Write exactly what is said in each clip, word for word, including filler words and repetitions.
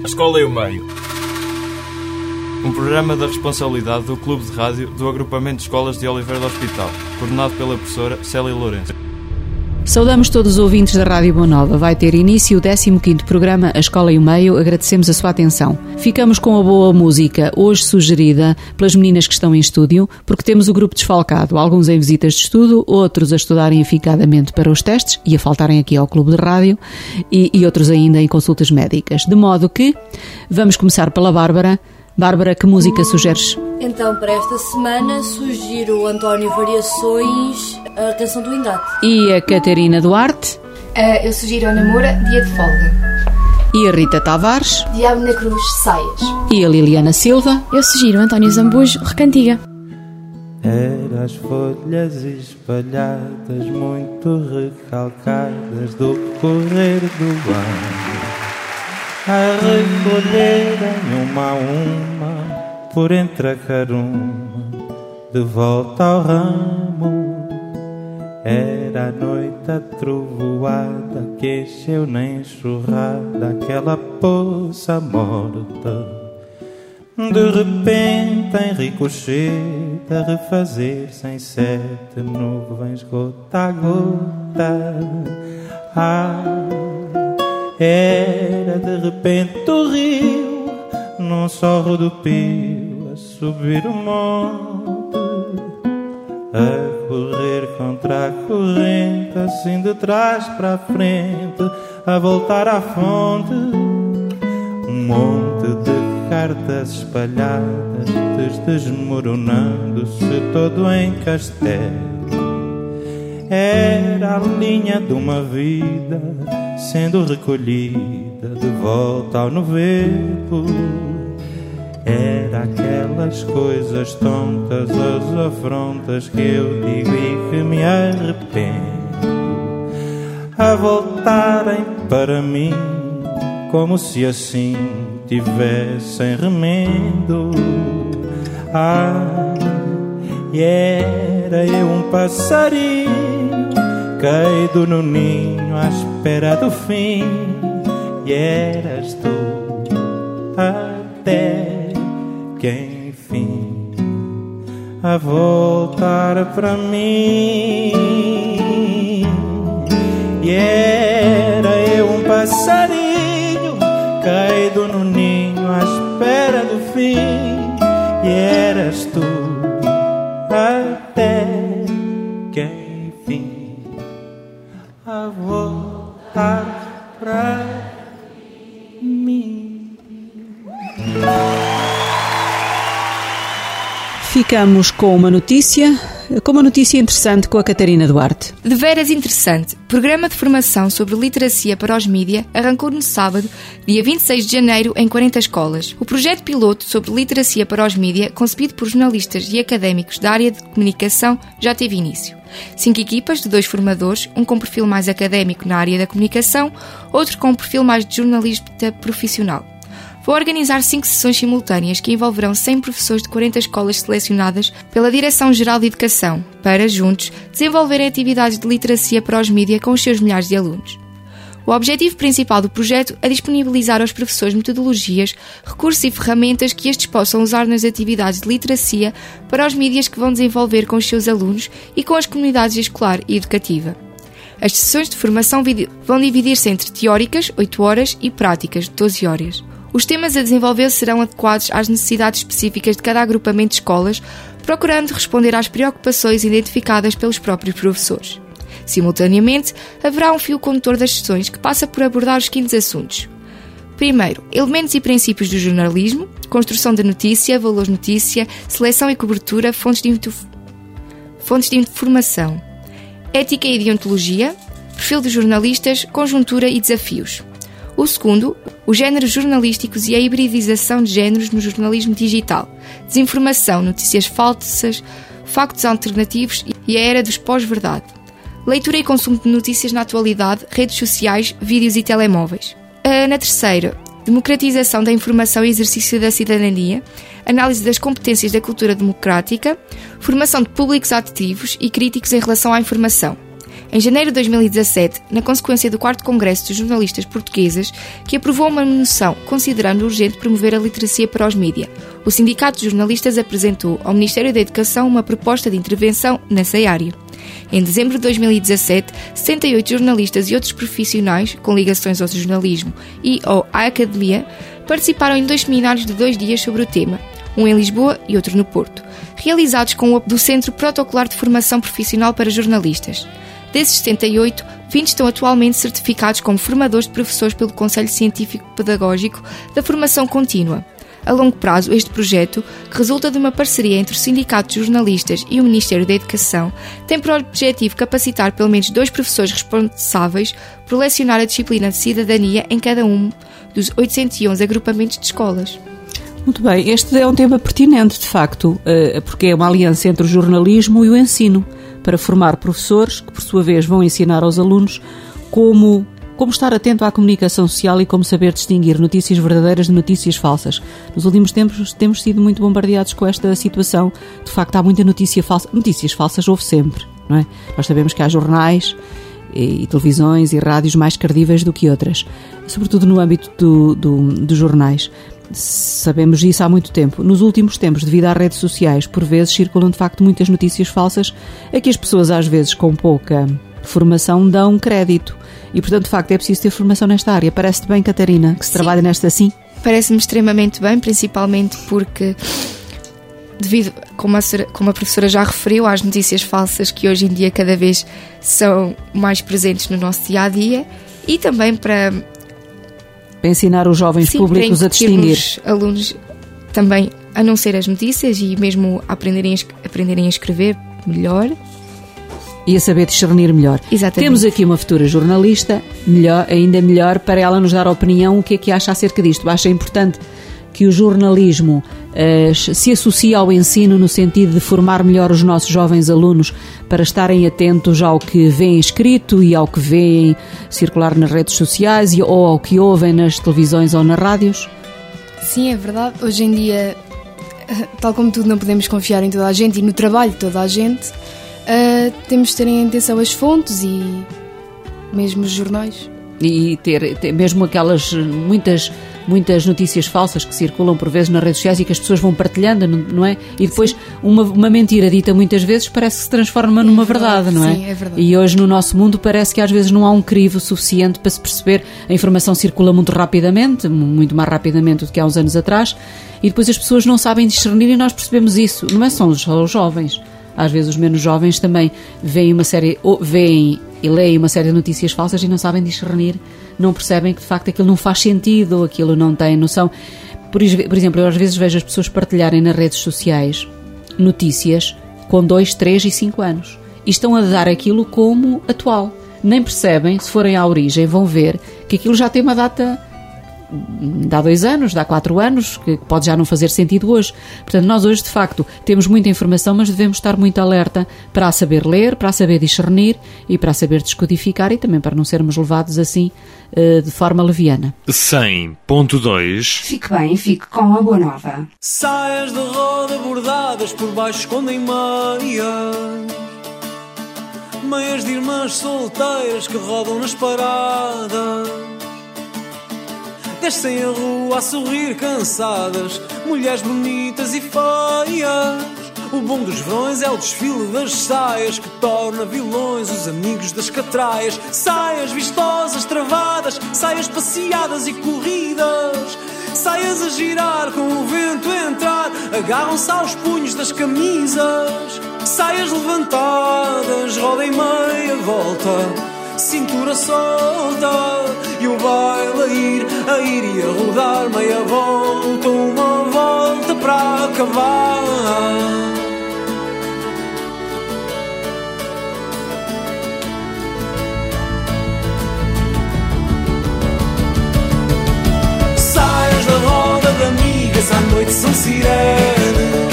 A Escola e o Meio. Um programa da responsabilidade do Clube de Rádio do Agrupamento de Escolas de Oliveira do Hospital, coordenado pela professora Célia Lourenço. Saudamos todos os ouvintes da Rádio Boa Nova. Vai ter início o décimo quinto programa A Escola e o Meio. Agradecemos a sua atenção. Ficamos com a boa música, hoje sugerida pelas meninas que estão em estúdio, porque temos o grupo desfalcado, alguns em visitas de estudo, outros a estudarem afincadamente para os testes e a faltarem aqui ao Clube de Rádio, e, e outros ainda em consultas médicas. De modo que vamos começar pela Bárbara. Bárbara, que música sugeres? Então, para esta semana, sugiro o António Variações, a canção do Engate. E a Catarina Duarte? Uh, eu sugiro a Namora, Dia de Folga. E a Rita Tavares? Diabo na Cruz, Saias. E a Liliana Silva? Eu sugiro António Zambujo, Recantiga. Eram as folhas espalhadas, muito recalcadas do correr do ano, a recolherem uma a uma por entre a caruma, de volta ao ramo. Era a noite atrovoada que encheu na enxurrada aquela poça morta. De repente em ricochete a refazer-se em sete nuvens gota a gota. Ah, era de repente o rio num só rodopio a subir o monte, a correr contra a corrente, assim de trás para a frente, a voltar à fonte. Um monte de cartas espalhadas, desmoronando-se todo em castelo. Era a linha de uma vida sendo recolhida de volta ao novelo. Era aquelas coisas tontas, as afrontas que eu digo e que me arrependo, a voltarem para mim como se assim tivessem remendo. Ah, e era eu um passarinho caído no ninho à espera do fim, e eras tu até que enfim a voltar para mim. E era eu um passarinho caído no ninho à espera do fim, e eras tu até que enfim a voltar pra mim. Ficamos com uma notícia, com uma notícia interessante com a Catarina Duarte. De veras interessante. Programa de formação sobre literacia para os mídia arrancou no sábado, dia vinte e seis de janeiro, em quarenta escolas. O projeto piloto sobre literacia para os mídia, concebido por jornalistas e académicos da área de comunicação, já teve início. Cinco equipas de dois formadores, um com perfil mais académico na área da comunicação, outro com um perfil mais de jornalista profissional. Vou organizar cinco sessões simultâneas que envolverão cem professores de quarenta escolas selecionadas pela Direção-Geral de Educação, para, juntos, desenvolverem atividades de literacia para os mídia com os seus milhares de alunos. O objetivo principal do projeto é disponibilizar aos professores metodologias, recursos e ferramentas que estes possam usar nas atividades de literacia para os mídias que vão desenvolver com os seus alunos e com as comunidades escolar e educativa. As sessões de formação vão dividir-se entre teóricas, oito horas, e práticas, doze horas. Os temas a desenvolver serão adequados às necessidades específicas de cada agrupamento de escolas, procurando responder às preocupações identificadas pelos próprios professores. Simultaneamente, haverá um fio condutor das sessões que passa por abordar os seguintes assuntos. Primeiro, elementos e princípios do jornalismo, construção da notícia, valores notícia, seleção e cobertura, fontes de, inf... fontes de informação, ética e deontologia, perfil dos jornalistas, conjuntura e desafios. O segundo, os géneros jornalísticos e a hibridização de géneros no jornalismo digital, desinformação, notícias falsas, factos alternativos e a era dos pós-verdade. Leitura e consumo de notícias na atualidade, redes sociais, vídeos e telemóveis. Na terceira, democratização da informação e exercício da cidadania, análise das competências da cultura democrática, formação de públicos ativos e críticos em relação à informação. Em janeiro de dois mil e dezassete, na consequência do quarto Congresso dos Jornalistas Portugueses, que aprovou uma moção considerando urgente promover a literacia para os mídia, o Sindicato de Jornalistas apresentou ao Ministério da Educação uma proposta de intervenção nessa área. Em dezembro de dois mil e dezassete, setenta e oito jornalistas e outros profissionais com ligações ao jornalismo e ou à academia participaram em dois seminários de dois dias sobre o tema, um em Lisboa e outro no Porto, realizados com o apoio do Centro Protocolar de Formação Profissional para Jornalistas. Desses setenta e oito, vinte estão atualmente certificados como formadores de professores pelo Conselho Científico Pedagógico da Formação Contínua. A longo prazo, este projeto, que resulta de uma parceria entre o Sindicato de Jornalistas e o Ministério da Educação, tem por objetivo capacitar pelo menos dois professores responsáveis por lecionar a disciplina de cidadania em cada um dos oitocentos e onze agrupamentos de escolas. Muito bem, este é um tema pertinente, de facto, porque é uma aliança entre o jornalismo e o ensino, para formar professores que, por sua vez, vão ensinar aos alunos como, como estar atento à comunicação social e como saber distinguir notícias verdadeiras de notícias falsas. Nos últimos tempos temos sido muito bombardeados com esta situação. De facto, há muita notícia falsa. Notícias falsas houve sempre, não é? Nós sabemos que há jornais e, e televisões e rádios mais credíveis do que outras, sobretudo no âmbito do, do, dos jornais. Sabemos disso há muito tempo. Nos últimos tempos, devido às redes sociais, por vezes circulam de facto muitas notícias falsas a que as pessoas, às vezes com pouca formação, dão crédito. E, portanto, de facto, é preciso ter formação nesta área. Parece-te bem, Catarina, que se Sim. trabalha nesta assim? Parece-me extremamente bem, principalmente porque, devido, como a, como a professora já referiu, às notícias falsas que hoje em dia cada vez são mais presentes no nosso dia-a-dia, e também para... Para ensinar os jovens Sim, públicos a distinguir. Os alunos também a não ser as notícias e mesmo a aprenderem, a aprenderem a escrever melhor. E a saber discernir melhor. Exatamente. Temos aqui uma futura jornalista, melhor, ainda melhor, para ela nos dar a opinião, o que é que acha acerca disto. Acha importante que o jornalismo uh, se associe ao ensino no sentido de formar melhor os nossos jovens alunos para estarem atentos ao que veem escrito e ao que veem circular nas redes sociais e, ou ao que ouvem nas televisões ou nas rádios? Sim, é verdade. Hoje em dia, tal como tudo, não podemos confiar em toda a gente e no trabalho de toda a gente. Uh, temos de ter em atenção as fontes e mesmo os jornais. E ter, ter mesmo aquelas muitas, muitas notícias falsas que circulam por vezes nas redes sociais e que as pessoas vão partilhando, não é? E depois uma, uma mentira dita muitas vezes parece que se transforma numa é verdade, verdade, não é? Sim, é verdade. E hoje no nosso mundo parece que às vezes não há um crivo suficiente para se perceber. A informação circula muito rapidamente, muito mais rapidamente do que há uns anos atrás, e depois as pessoas não sabem discernir e nós percebemos isso. Não é só os jovens. Às vezes os menos jovens também veem uma série, veem e leem uma série de notícias falsas e não sabem discernir, não percebem que de facto aquilo não faz sentido ou aquilo não tem noção. Por, por exemplo, eu às vezes vejo as pessoas partilharem nas redes sociais notícias com dois, três e cinco anos e estão a dar aquilo como atual. Nem percebem, se forem à origem, vão ver que aquilo já tem uma data de há dois anos, de há quatro anos, que pode já não fazer sentido hoje. Portanto, nós hoje, de facto, temos muita informação, mas devemos estar muito alerta para a saber ler, para a saber discernir e para a saber descodificar e também para não sermos levados assim de forma leviana. cem ponto dois. Fique bem, fique com a boa nova. Saias de roda bordadas por baixo escondem meias, meias de irmãs solteiras que rodam nas paradas. Descem a rua a sorrir cansadas, mulheres bonitas e feias. O bom dos verões é o desfile das saias que torna vilões os amigos das catraias. Saias vistosas, travadas, saias passeadas e corridas, saias a girar com o vento a entrar, agarram-se aos punhos das camisas. Saias levantadas, roda e meia volta, cintura solta e o baile a ir, a ir e a rodar meia volta, uma volta para acabar. Saias da roda de amigas, à noite são sirenes,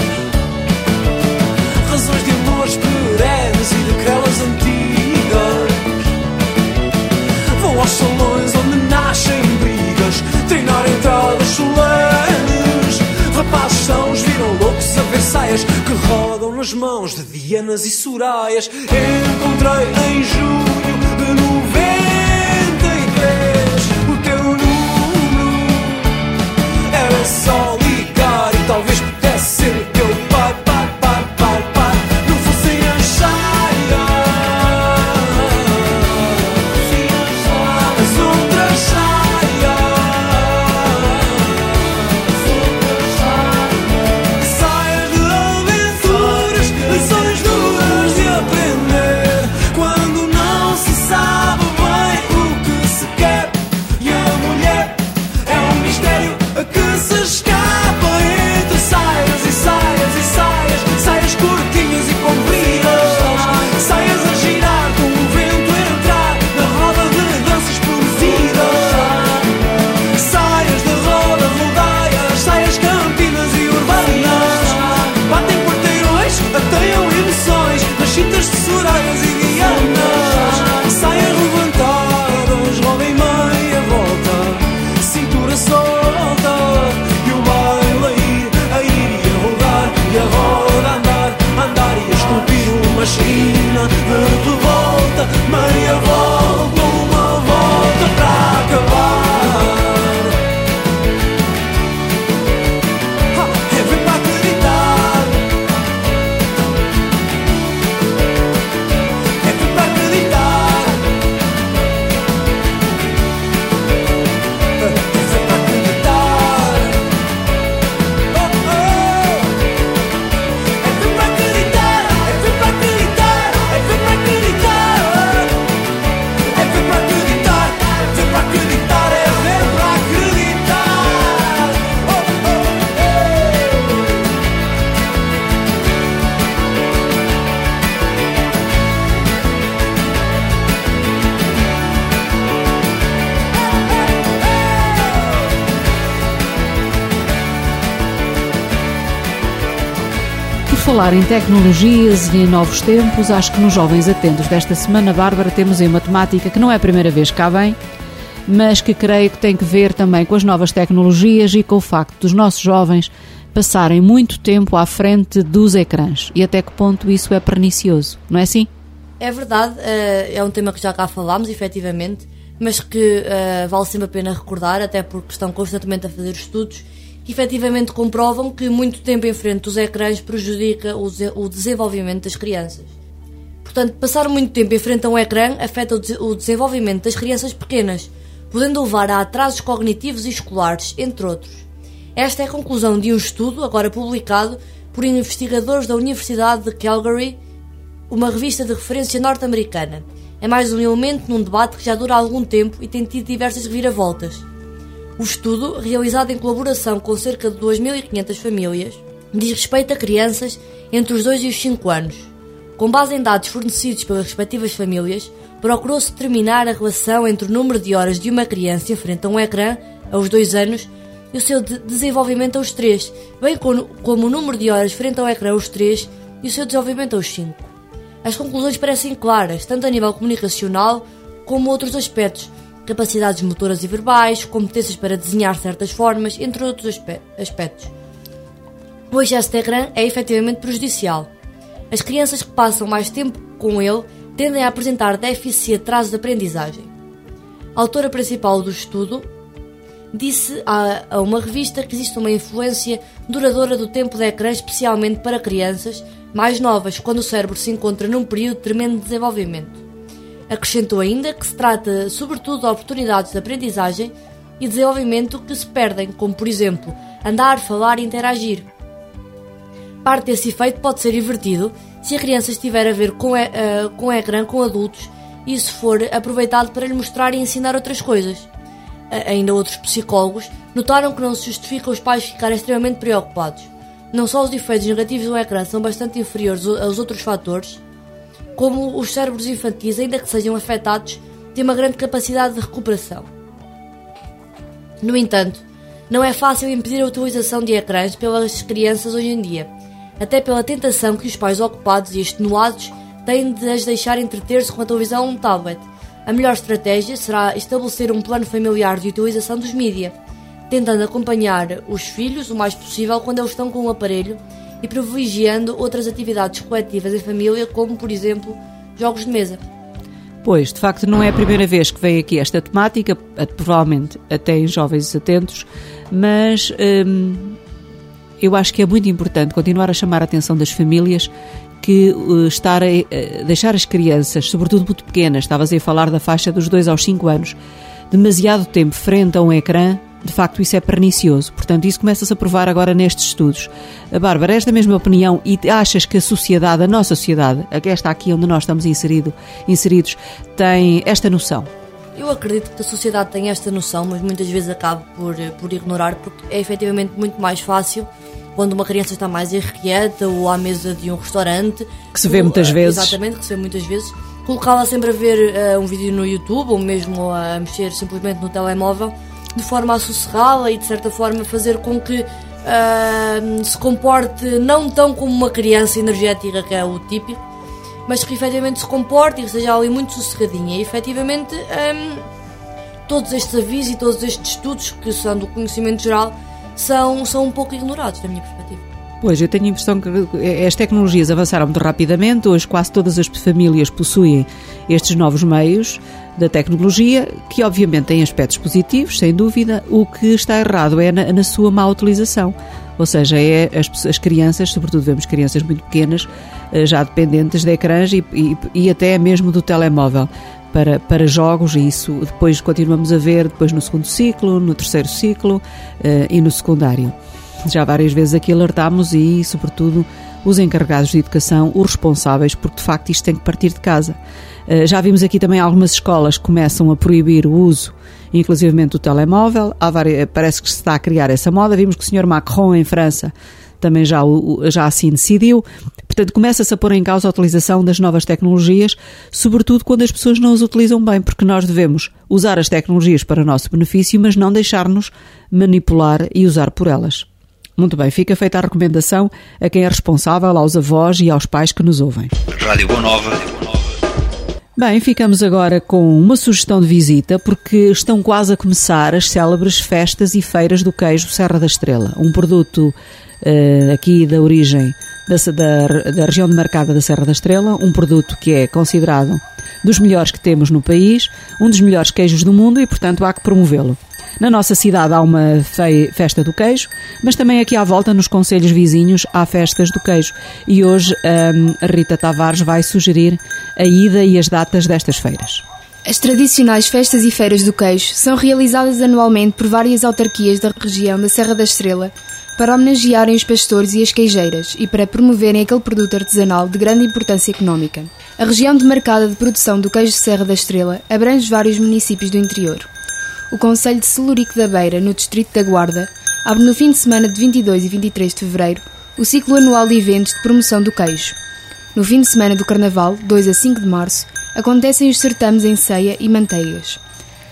razões de amores perenes e daquelas antigas. Vão aos salões onde nascem brigas, treinar entradas solenes. Rapazes são os viram loucos a ver saias que rodam nas as mãos de Dianas e Soraias. Encontrei em junho de noventa e três o teu número. Era só ligar e talvez pudesse ser o teu pai, pai, pai, pai, pai. Não fossem as saias, as outras saias, saias de aventuras, lições duras de aprender. Quando não se sabe bem o que se quer, e a mulher é um mistério a que se escapa entre saias e saias e saias, saias curtinhas e compridas, saias a girar com o vento a entrar na roda de danças explosivas, saias de roda, rodaias, saias campinas e urbanas, batem quarteirões, ateiam emoções nas cintas de Soraias e Dianas, saias levantadas, roda e meia volta, cintura solta, e o baile a ir, a ir e a rodar, e a roda a andar, a andar e a esculpir uma esquina de revolta, meia volta, uma volta para acabar. Ha, é bem para acreditar, é bem para acreditar, é bem para acreditar, oh, oh. É bem para acreditar, é bem para acreditar, é bem para acreditar, é bem para acreditar, é bem para acreditar, é bem para acreditar, oh, oh, oh. Por falar em tecnologias e em novos tempos, acho que nos Jovens Atentos desta semana, Bárbara, temos aí uma temática que não é a primeira vez que cá vem, mas que creio que tem que ver também com as novas tecnologias e com o facto dos nossos jovens passarem muito tempo à frente dos ecrãs e até que ponto isso é pernicioso, não é assim? É verdade, eh, é um tema que já cá falámos, efetivamente, mas que eh, vale sempre a pena recordar, até porque estão constantemente a fazer estudos que efetivamente comprovam que muito tempo em frente dos ecrãs prejudica o, ze- o desenvolvimento das crianças. Portanto, passar muito tempo em frente a um ecrã afeta o, de- o desenvolvimento das crianças pequenas, podendo levar a atrasos cognitivos e escolares, entre outros. Esta é a conclusão de um estudo, agora publicado, por investigadores da Universidade de Calgary, uma revista de referência norte-americana. É mais um elemento num debate que já dura algum tempo e tem tido diversas reviravoltas. O estudo, realizado em colaboração com cerca de duas mil e quinhentas famílias, diz respeito a crianças entre os dois e os cinco anos. Com base em dados fornecidos pelas respectivas famílias, procurou-se determinar a relação entre o número de horas de uma criança em frente a um ecrã, aos dois anos, e o seu de- desenvolvimento aos três, bem como, como o número de horas frente ao ecrã aos três e o seu desenvolvimento aos cinco. As conclusões parecem claras, tanto a nível comunicacional como outros aspectos, capacidades motoras e verbais, competências para desenhar certas formas, entre outros aspe- aspectos. O excesso de ecrã é efetivamente prejudicial. As crianças que passam mais tempo com ele tendem a apresentar déficit e atraso de aprendizagem. A autora principal do estudo disse a, a uma revista que existe uma influência duradoura do tempo de ecrã, especialmente para crianças mais novas, quando o cérebro se encontra num período de tremendo desenvolvimento. Acrescentou ainda que se trata sobretudo de oportunidades de aprendizagem e desenvolvimento que se perdem, como por exemplo, andar, falar e interagir. Parte desse efeito pode ser invertido se a criança estiver a ver com, e, uh, com ecrã com adultos e se for aproveitado para lhe mostrar e ensinar outras coisas. Uh, ainda outros psicólogos notaram que não se justifica os pais ficarem extremamente preocupados. Não só os efeitos negativos do ecrã são bastante inferiores aos outros fatores, como os cérebros infantis, ainda que sejam afetados, têm uma grande capacidade de recuperação. No entanto, não é fácil impedir a utilização de ecrãs pelas crianças hoje em dia, até pela tentação que os pais ocupados e extenuados têm de as deixar entreter-se com a televisão ou um tablet. A melhor estratégia será estabelecer um plano familiar de utilização dos mídia, tentando acompanhar os filhos o mais possível quando eles estão com o aparelho e privilegiando outras atividades coletivas em família, como, por exemplo, jogos de mesa. Pois, de facto, não é a primeira vez que vem aqui esta temática, provavelmente até em Jovens Atentos, mas hum, eu acho que é muito importante continuar a chamar a atenção das famílias que uh, estar a, a deixar as crianças, sobretudo muito pequenas, estavas a falar da faixa dos dois aos cinco anos, demasiado tempo frente a um ecrã, de facto isso é pernicioso. Portanto, isso começa-se a provar agora nestes estudos. A Bárbara, és da mesma opinião e achas que a sociedade, a nossa sociedade, esta aqui onde nós estamos inserido, inseridos, tem esta noção? Eu acredito que a sociedade tem esta noção, mas muitas vezes acabo por, por ignorar, porque é efetivamente muito mais fácil quando uma criança está mais irrequieta ou à mesa de um restaurante. Que se vê muitas vezes. Exatamente, que se vê muitas vezes. Colocá-la sempre a ver uh, um vídeo no YouTube ou mesmo a mexer simplesmente no telemóvel, de forma a sossegá-la e de certa forma fazer com que uh, se comporte não tão como uma criança energética, que é o típico, mas que efetivamente se comporte e que seja ali muito sossegadinha. E efetivamente um, todos estes avisos e todos estes estudos que são do conhecimento geral são, são um pouco ignorados da minha perspectiva. Pois, eu tenho a impressão que as tecnologias avançaram muito rapidamente. Hoje quase todas as famílias possuem estes novos meios da tecnologia, que obviamente têm aspectos positivos, sem dúvida. O que está errado é na, na sua má utilização. Ou seja, é as, as crianças, sobretudo vemos crianças muito pequenas, já dependentes de ecrãs e, e, e até mesmo do telemóvel para, para jogos, e isso depois continuamos a ver depois no segundo ciclo, no terceiro ciclo uh, e no secundário. Já várias vezes aqui alertámos e, sobretudo, os encarregados de educação, os responsáveis, porque de facto isto tem que partir de casa. Uh, já vimos aqui também algumas escolas que começam a proibir o uso, inclusivamente do telemóvel. Há várias, parece que se está a criar essa moda. Vimos que o senhor Macron, em França, também já, já assim decidiu. Portanto, começa-se a pôr em causa a utilização das novas tecnologias, sobretudo quando as pessoas não as utilizam bem, porque nós devemos usar as tecnologias para o nosso benefício, mas não deixar-nos manipular e usar por elas. Muito bem, fica feita a recomendação a quem é responsável, aos avós e aos pais que nos ouvem. Rádio Boa Nova. Bem, ficamos agora com uma sugestão de visita, porque estão quase a começar as célebres festas e feiras do queijo Serra da Estrela, um produto uh, aqui da origem da, da, da região demarcada da Serra da Estrela, um produto que é considerado dos melhores que temos no país, um dos melhores queijos do mundo e, portanto, há que promovê-lo. Na nossa cidade há uma festa do queijo, mas também aqui à volta, nos concelhos vizinhos, há festas do queijo. E hoje um, a Rita Tavares vai sugerir a ida e as datas destas feiras. As tradicionais festas e feiras do queijo são realizadas anualmente por várias autarquias da região da Serra da Estrela para homenagearem os pastores e as queijeiras e para promoverem aquele produto artesanal de grande importância económica. A região demarcada de produção do queijo de Serra da Estrela abrange vários municípios do interior. O concelho de Celurico da Beira, no distrito da Guarda, abre no fim de semana de vinte e dois e vinte e três de fevereiro o ciclo anual de eventos de promoção do queijo. No fim de semana do Carnaval, dois a cinco de março, acontecem os certames em ceia e manteigas.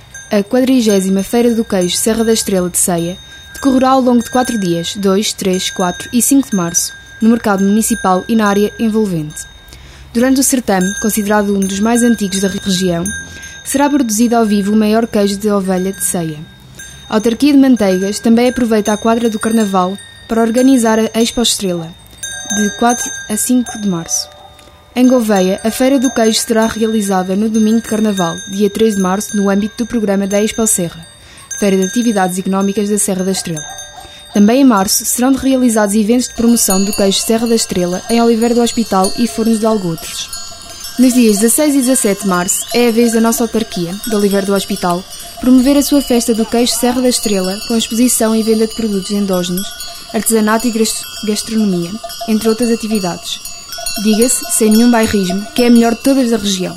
A quadragésima Feira do Queijo Serra da Estrela de Ceia decorrerá ao longo de quatro dias, dois, três, quatro e cinco de março, no mercado municipal e na área envolvente. Durante o certame, considerado um dos mais antigos da região, será produzido ao vivo o maior queijo de ovelha de ceia. A autarquia de Manteigas também aproveita a quadra do Carnaval para organizar a Expo Estrela, de quatro a cinco de março. Em Gouveia, a Feira do Queijo será realizada no domingo de Carnaval, dia três de março, no âmbito do programa da Expo Serra, Feira de Atividades Económicas da Serra da Estrela. Também em março serão realizados eventos de promoção do queijo Serra da Estrela em Oliveira do Hospital e Fornos de Algotres. Nos dias dezasseis e dezassete de março é a vez da nossa autarquia, de Oliveira do Hospital, promover a sua festa do queijo Serra da Estrela com exposição e venda de produtos endógenos, artesanato e gastronomia, entre outras atividades. Diga-se, sem nenhum bairrismo, que é a melhor de todas da região.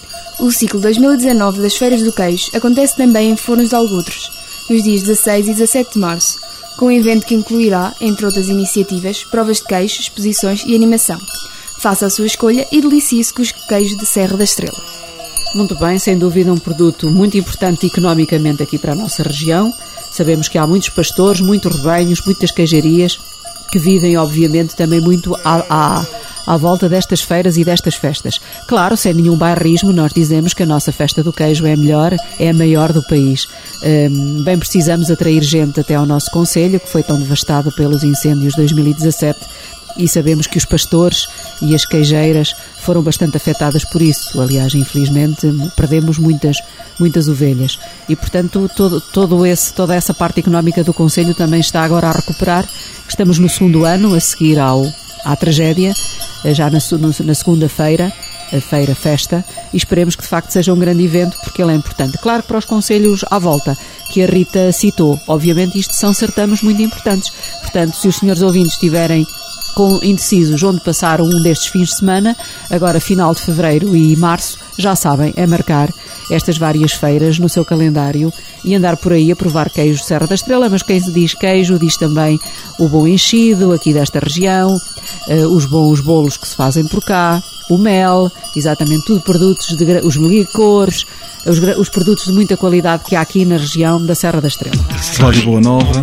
O ciclo dois mil e dezanove das Feiras do Queijo acontece também em Fornos de Algotres, nos dias dezasseis e dezassete de março, com um evento que incluirá, entre outras iniciativas, provas de queijo, exposições e animação. Faça a sua escolha e delicie-se com os queijos de Serra da Estrela. Muito bem, sem dúvida um produto muito importante economicamente aqui para a nossa região. Sabemos que há muitos pastores, muitos rebanhos, muitas queijarias que vivem, obviamente, também muito à, à, à volta destas feiras e destas festas. Claro, sem nenhum bairrismo, nós dizemos que a nossa festa do queijo é a melhor, é a maior do país. Um, bem precisamos atrair gente até ao nosso concelho, que foi tão devastado pelos incêndios de dois mil e dezassete, e sabemos que os pastores e as queijeiras foram bastante afetadas por isso. Aliás, infelizmente, perdemos muitas, muitas ovelhas. E, portanto, todo, todo esse, toda essa parte económica do concelho também está agora a recuperar. Estamos no segundo ano, a seguir ao, à tragédia, já na, na segunda-feira, a feira festa, e esperemos que de facto seja um grande evento, porque ele é importante. Claro que para os concelhos à volta, que a Rita citou, obviamente isto são certames muito importantes. Portanto, se os senhores ouvintes estiverem com indecisos onde passar um destes fins de semana, agora final de fevereiro e março, já sabem, é marcar estas várias feiras no seu calendário e andar por aí a provar queijo de Serra da Estrela, mas quem se diz queijo diz também o bom enchido aqui desta região, os bons bolos que se fazem por cá, o mel, exatamente tudo produtos de os licores, os, os produtos de muita qualidade que há aqui na região da Serra da Estrela. Rádio Boa Nova.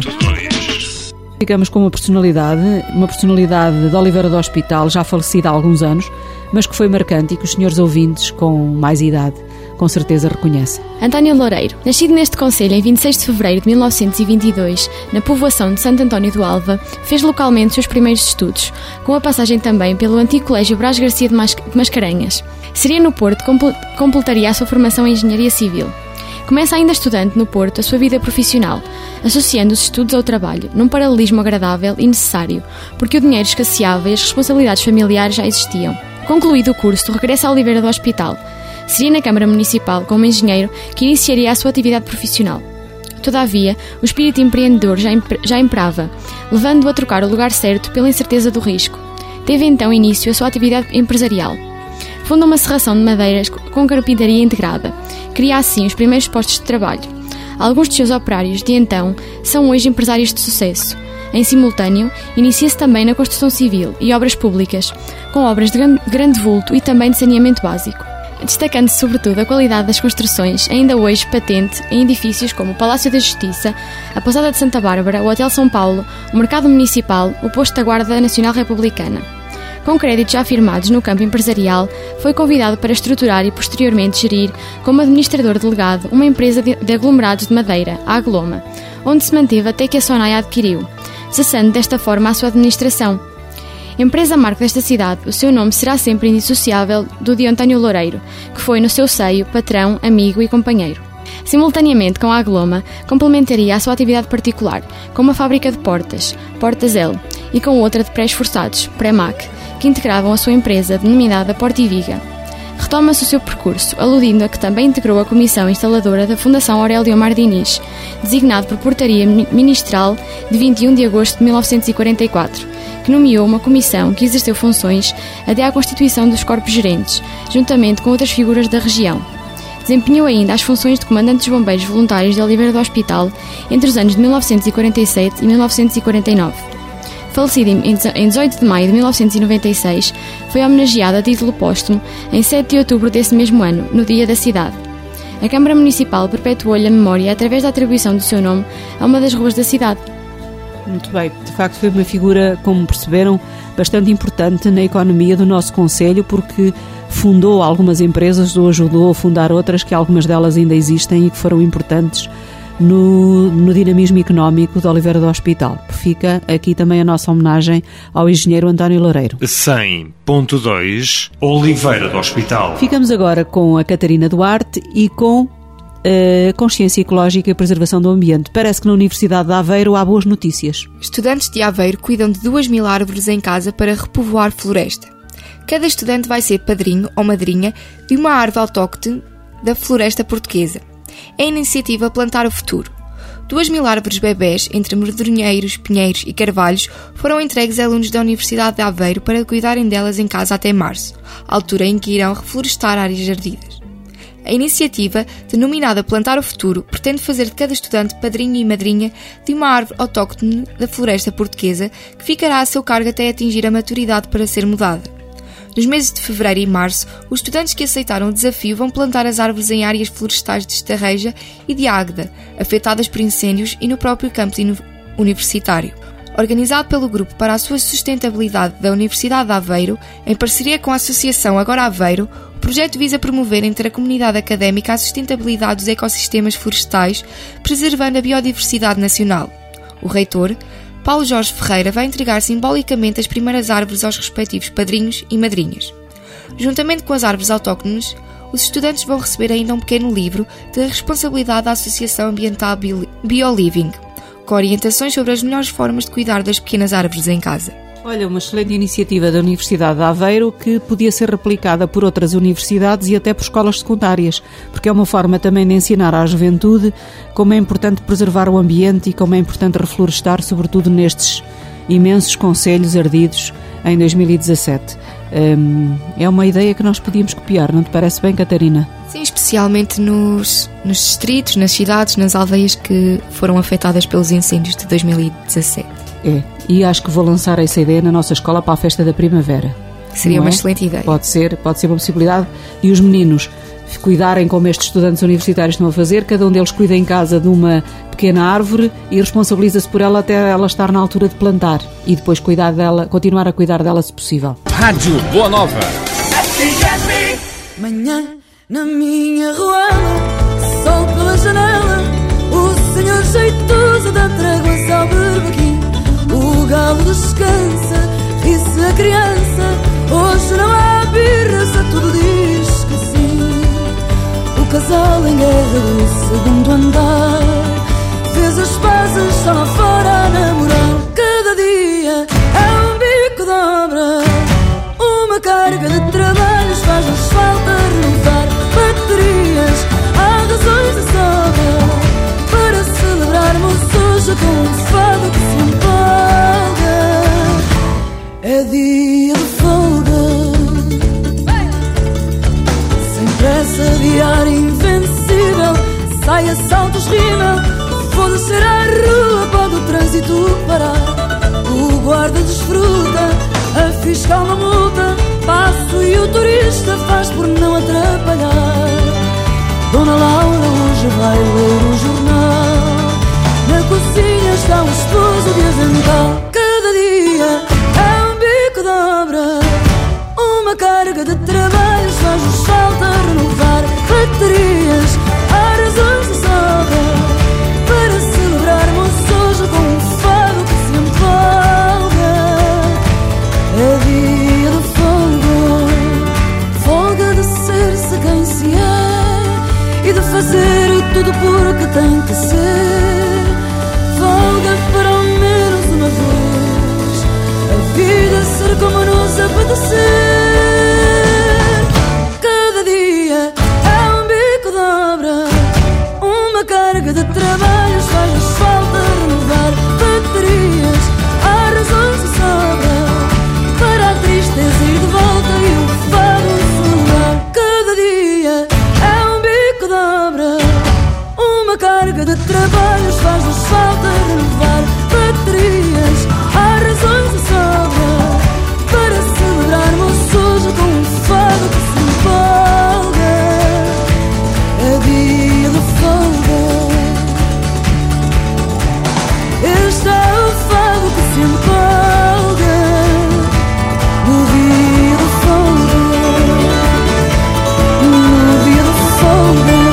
Ficamos com uma personalidade, uma personalidade de Oliveira do Hospital, já falecida há alguns anos, mas que foi marcante e que os senhores ouvintes com mais idade com certeza reconhecem. António Loureiro, nascido neste concelho em vinte e seis de fevereiro de mil novecentos e vinte e dois, na povoação de Santo António do Alva, fez localmente os seus primeiros estudos, com a passagem também pelo antigo Colégio Brás Garcia de Mascarenhas. Seria no Porto que completaria a sua formação em Engenharia Civil. Começa ainda estudante no Porto a sua vida profissional, associando os estudos ao trabalho, num paralelismo agradável e necessário, porque o dinheiro escasseava e as responsabilidades familiares já existiam. Concluído o curso, regressa a Oliveira do Hospital. Seria na Câmara Municipal, como engenheiro, que iniciaria a sua atividade profissional. Todavia, o espírito empreendedor já, imp- já imperava, levando-o a trocar o lugar certo pela incerteza do risco. Teve então início a sua atividade empresarial. Funda uma serração de madeiras com carpintaria integrada. Cria assim os primeiros postos de trabalho. Alguns dos seus operários de então são hoje empresários de sucesso. Em simultâneo, inicia-se também na construção civil e obras públicas, com obras de grande vulto e também de saneamento básico. Destacando-se sobretudo a qualidade das construções, ainda hoje patente em edifícios como o Palácio da Justiça, a Pousada de Santa Bárbara, o Hotel São Paulo, o Mercado Municipal, o Posto da Guarda Nacional Republicana. Com créditos já firmados no campo empresarial, foi convidado para estruturar e posteriormente gerir, como administrador delegado, uma empresa de aglomerados de madeira, a Agloma, onde se manteve até que a Sonai a adquiriu, cessando desta forma a sua administração. Empresa marca desta cidade, o seu nome será sempre indissociável do de António Loureiro, que foi no seu seio patrão, amigo e companheiro. Simultaneamente com a Agloma, complementaria a sua atividade particular, com uma fábrica de portas, Portas L, e com outra de pré-esforçados, Pré-Mac, que integravam a sua empresa denominada Porta e Viga. Retoma-se o seu percurso, aludindo a que também integrou a comissão instaladora da Fundação Aurélio Mar Diniz, designado por portaria ministral de vinte e um de agosto de mil novecentos e quarenta e quatro, que nomeou uma comissão que exerceu funções até à constituição dos corpos gerentes, juntamente com outras figuras da região. Desempenhou ainda as funções de comandante dos bombeiros voluntários de Oliveira do Hospital entre os anos de mil novecentos e quarenta e sete e mil novecentos e quarenta e nove. Falecido em dezoito de maio de mil novecentos e noventa e seis, foi homenageado a título póstumo em sete de outubro desse mesmo ano, no Dia da Cidade. A Câmara Municipal perpetuou-lhe a memória através da atribuição do seu nome a uma das ruas da cidade. Muito bem, de facto foi uma figura, como perceberam, bastante importante na economia do nosso concelho, porque fundou algumas empresas ou ajudou a fundar outras, que algumas delas ainda existem e que foram importantes no, no dinamismo económico de Oliveira do Hospital. Fica aqui também a nossa homenagem ao engenheiro António Loureiro. cem ponto dois Oliveira do Hospital. Ficamos agora com a Catarina Duarte e com a consciência ecológica e preservação do ambiente. Parece que na Universidade de Aveiro há boas notícias. Estudantes de Aveiro cuidam de duas mil árvores em casa para repovoar floresta. Cada estudante vai ser padrinho ou madrinha de uma árvore autóctone da floresta portuguesa. É a iniciativa Plantar o Futuro. Duas mil árvores bebés, entre medronheiros, pinheiros e carvalhos, foram entregues a alunos da Universidade de Aveiro para cuidarem delas em casa até março, altura em que irão reflorestar áreas ardidas. A iniciativa, denominada Plantar o Futuro, pretende fazer de cada estudante padrinho e madrinha de uma árvore autóctone da floresta portuguesa que ficará a seu cargo até atingir a maturidade para ser mudada. Nos meses de fevereiro e março, os estudantes que aceitaram o desafio vão plantar as árvores em áreas florestais de Estarreja e de Águeda, afetadas por incêndios, e no próprio campus universitário. Organizado pelo Grupo para a Sua Sustentabilidade da Universidade de Aveiro, em parceria com a Associação Agora Aveiro, o projeto visa promover entre a comunidade académica a sustentabilidade dos ecossistemas florestais, preservando a biodiversidade nacional. O reitor, Paulo Jorge Ferreira vai entregar simbolicamente as primeiras árvores aos respectivos padrinhos e madrinhas. Juntamente com as árvores autóctones, os estudantes vão receber ainda um pequeno livro de responsabilidade da Associação Ambiental BioLiving, com orientações sobre as melhores formas de cuidar das pequenas árvores em casa. Olha, uma excelente iniciativa da Universidade de Aveiro que podia ser replicada por outras universidades e até por escolas secundárias, porque é uma forma também de ensinar à juventude como é importante preservar o ambiente e como é importante reflorestar, sobretudo nestes imensos concelhos ardidos em dois mil e dezassete. Hum, é uma ideia que nós podíamos copiar, não te parece bem, Catarina? Sim, especialmente nos, nos distritos, nas cidades, nas aldeias que foram afetadas pelos incêndios de dois mil e dezassete. É, e acho que vou lançar essa ideia na nossa escola para a festa da primavera. Seria não uma é? excelente ideia. Pode ser, pode ser uma possibilidade. E os meninos cuidarem como estes estudantes universitários estão a fazer, cada um deles cuida em casa de uma pequena árvore e responsabiliza-se por ela até ela estar na altura de plantar e depois cuidar dela, continuar a cuidar dela se possível. Rádio Boa Nova. Manhã na minha rua, sol pela janela, o senhor jeitoso dá tréguas ao berbequim. O galo descansa, ri-se a criança, hoje não há birra, se tudo diz que sim. O casal em guerra do segundo andar fez as pazes, só lá fora a namorar. Cada dia é um bico de obra, uma carga de trabalhos faz-nos falta renovar baterias, há razões de sobra para celebrarmos hoje com um fado que se empolga. É dia de folga, sem pressa, diário invencível, sai a saltos, rima, vou descer à rua, pode o trânsito parar. O guarda desfruta, a fiscal não multa, passo e o turista faz por não atrapalhar. Dona Laura hoje vai ler o jornal, na cozinha está o esposo de avental. Cada dia é um bico de obra, uma carga de trabalhos faz-nos falta renovar baterias, há razões de sobra para celebrarmos hoje com um fado que se empolga. É dia de folga, folga de ser-se quem se é e de fazer tudo porque tem que ser. Folga para ao menos uma vez a vida ser como nos apetecer. Cada dia é um bico de obra, uma carga de trabalhos faz-nos falta renovar baterias, há razões de sobra para a tristeza ir de volta e o fado celebrar. Cada dia é um bico de obra, uma carga de trabalhos faz-nos falta renovar baterias, há razões de sobra para celebrarmos hoje com um fado que se empolga. É dia de folga, este é o fado que se empolga. No dia de folga, no dia de folga.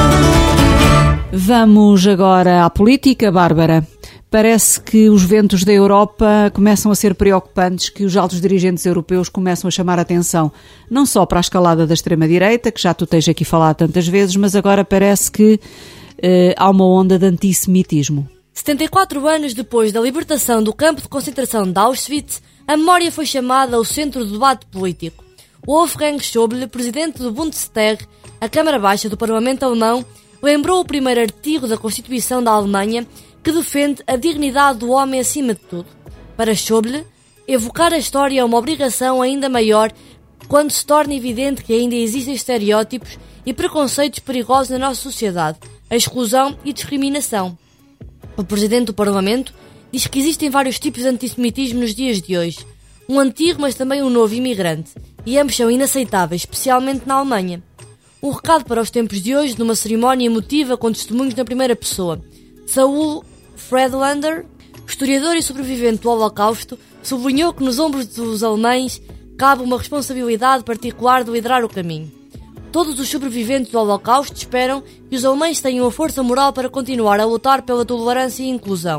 Vamos agora à política, Bárbara. Parece que os ventos da Europa começam a ser preocupantes, que os altos dirigentes europeus começam a chamar a atenção, não só para a escalada da extrema-direita, que já tu tens aqui falado tantas vezes, mas agora parece que eh, há uma onda de antissemitismo. setenta e quatro anos depois da libertação do campo de concentração de Auschwitz, a memória foi chamada ao centro do debate político. Wolfgang Schäuble, presidente do Bundestag, a Câmara Baixa do Parlamento Alemão, lembrou o primeiro artigo da Constituição da Alemanha, que defende a dignidade do homem acima de tudo. Para Schäuble, evocar a história é uma obrigação ainda maior quando se torna evidente que ainda existem estereótipos e preconceitos perigosos na nossa sociedade, a exclusão e discriminação. O Presidente do Parlamento diz que existem vários tipos de antissemitismo nos dias de hoje, um antigo mas também um novo imigrante, e ambos são inaceitáveis, especialmente na Alemanha. Um recado para os tempos de hoje, numa cerimónia emotiva com testemunhos na primeira pessoa. Saul Friedlander, historiador e sobrevivente do Holocausto, sublinhou que nos ombros dos alemães cabe uma responsabilidade particular de liderar o caminho. Todos os sobreviventes do Holocausto esperam que os alemães tenham a força moral para continuar a lutar pela tolerância e inclusão.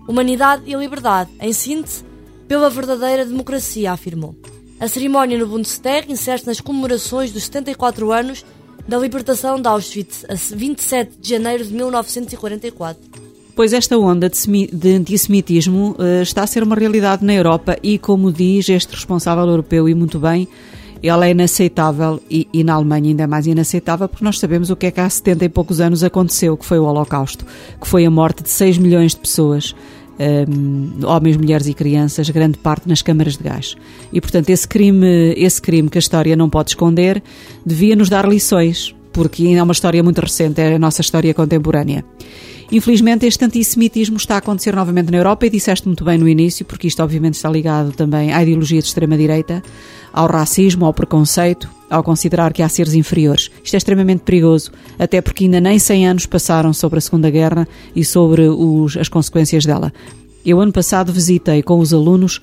humanidade e liberdade, em síntese, pela verdadeira democracia, afirmou. A cerimónia no Bundestag insere-se nas comemorações dos setenta e quatro anos da libertação de Auschwitz, a vinte e sete de janeiro de mil novecentos e quarenta e quatro. Pois esta onda de, semi, de antissemitismo uh, está a ser uma realidade na Europa e, como diz este responsável europeu, e muito bem, ela é inaceitável e, e na Alemanha ainda é mais inaceitável porque nós sabemos o que é que há setenta e poucos anos aconteceu, que foi o Holocausto, que foi a morte de seis milhões de pessoas, um, homens, mulheres e crianças, grande parte nas câmaras de gás. E, portanto, esse crime, esse crime que a história não pode esconder devia nos dar lições, porque ainda é uma história muito recente, é a nossa história contemporânea. Infelizmente, este antissemitismo está a acontecer novamente na Europa e disseste muito bem no início, porque isto obviamente está ligado também à ideologia de extrema-direita, ao racismo, ao preconceito, ao considerar que há seres inferiores. Isto é extremamente perigoso, até porque ainda nem cem anos passaram sobre a Segunda Guerra e sobre os, as consequências dela. Eu, ano passado, visitei com os alunos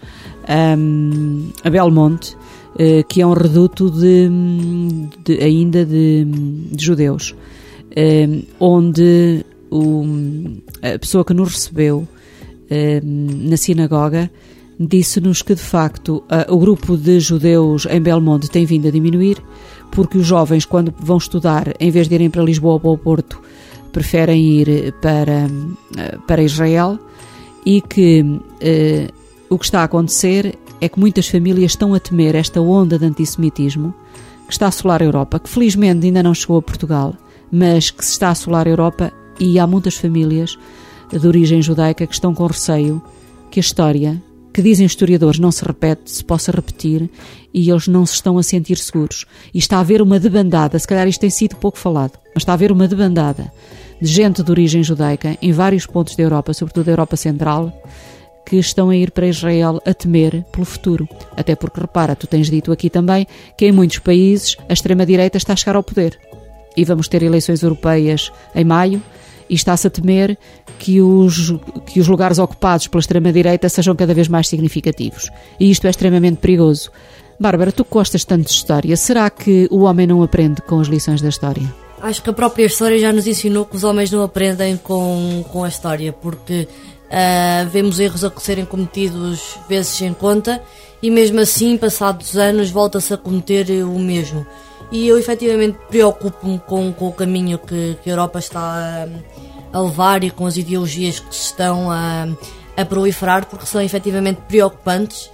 um, a Belmonte, uh, que é um reduto de, de, ainda de, de judeus, um, onde o, a pessoa que nos recebeu um, na sinagoga disse-nos que, de facto, uh, o grupo de judeus em Belmonte tem vindo a diminuir, porque os jovens, quando vão estudar, em vez de irem para Lisboa ou para o Porto, preferem ir para, uh, para Israel, e que uh, o que está a acontecer é que muitas famílias estão a temer esta onda de antissemitismo que está a assolar a Europa, que felizmente ainda não chegou a Portugal, mas que se está a assolar a Europa, e há muitas famílias de origem judaica que estão com receio que a história, que dizem historiadores, não se repete, se possa repetir, e eles não se estão a sentir seguros. E está a haver uma debandada, se calhar isto tem sido pouco falado, mas está a haver uma debandada de gente de origem judaica em vários pontos da Europa, sobretudo da Europa Central, que estão a ir para Israel a temer pelo futuro. Até porque, repara, tu tens dito aqui também que em muitos países a extrema-direita está a chegar ao poder. E vamos ter eleições europeias em maio, e está-se a temer que os, que os lugares ocupados pela extrema-direita sejam cada vez mais significativos. E isto é extremamente perigoso. Bárbara, tu gostas tanto de história, será que o homem não aprende com as lições da história? Acho que a própria história já nos ensinou que os homens não aprendem com, com a história, porque uh, vemos erros a serem cometidos vezes sem conta, e mesmo assim, passados anos, volta-se a cometer o mesmo. E eu efetivamente preocupo-me com, com o caminho que, que a Europa está a, a levar e com as ideologias que se estão a, a proliferar, porque são efetivamente preocupantes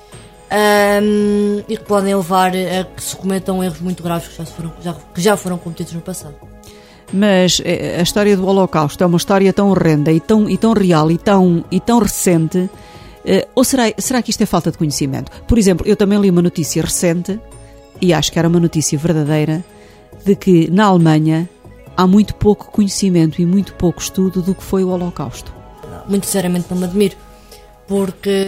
um, e que podem levar a que se cometam erros muito graves que já foram, já, que já foram cometidos no passado. Mas a história do Holocausto é uma história tão horrenda e tão, e tão real e tão, e tão recente, uh, ou será, será que isto é falta de conhecimento? Por exemplo, eu também li uma notícia recente, e acho que era uma notícia verdadeira, de que na Alemanha há muito pouco conhecimento e muito pouco estudo do que foi o Holocausto. Muito sinceramente não me admiro, porque...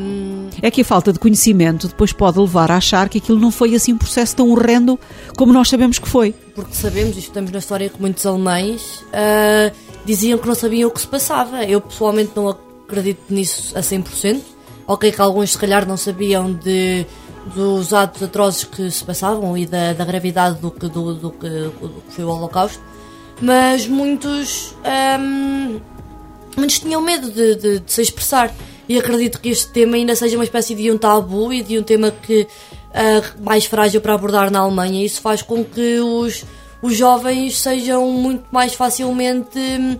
É que a falta de conhecimento depois pode levar a achar que aquilo não foi assim um processo tão horrendo como nós sabemos que foi. Porque sabemos, e estamos na história que muitos alemães uh, diziam que não sabiam o que se passava. Eu pessoalmente não acredito nisso a cem por cento. Ok, que alguns se calhar não sabiam de... dos atos atrozes que se passavam e da, da gravidade do que, do, do, que, do que foi o Holocausto, mas muitos, hum, muitos tinham medo de, de, de se expressar, e acredito que este tema ainda seja uma espécie de um tabu e de um tema que uh, mais frágil para abordar na Alemanha. Isso faz com que os, os jovens sejam muito mais facilmente